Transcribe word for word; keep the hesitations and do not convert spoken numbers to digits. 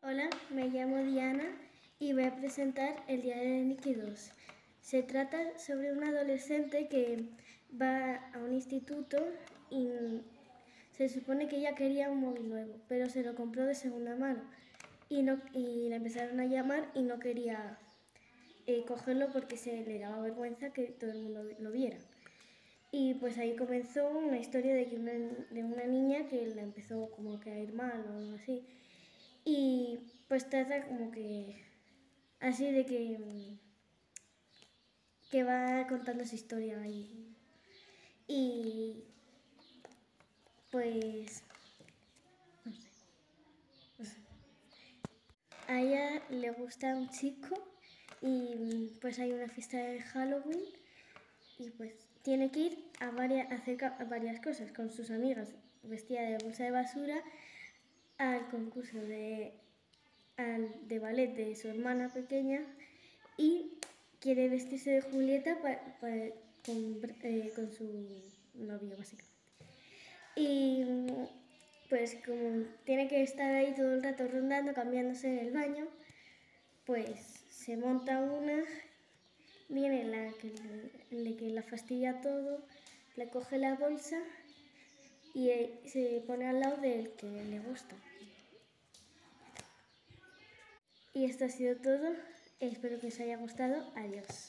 Hola, me llamo Diana y voy a presentar El diario de Nikki dos. Se trata sobre una adolescente que va a un instituto y se supone que ella quería un móvil nuevo, pero se lo compró de segunda mano y, no, y la empezaron a llamar y no quería eh, cogerlo porque se le daba vergüenza que todo el mundo lo viera. Y pues ahí comenzó una historia de, que una, de una niña que la empezó como a caer mal o algo así. Y pues trata como que así de que, que va contando su historia ahí. Y pues no sé. A ella le gusta un chico y pues hay una fiesta de Halloween y pues tiene que ir a, varias, a hacer a varias cosas con sus amigas vestida de bolsa de basura al concurso de, al, de ballet de su hermana pequeña y quiere vestirse de Julieta pa, pa, con, eh, con su novio básicamente. Y pues como tiene que estar ahí todo el rato rondando, cambiándose en el baño, pues se monta una, viene la que, le, que la fastidia todo, le coge la bolsa y se pone al lado del que le gusta. Y esto ha sido todo, espero que os haya gustado, adiós.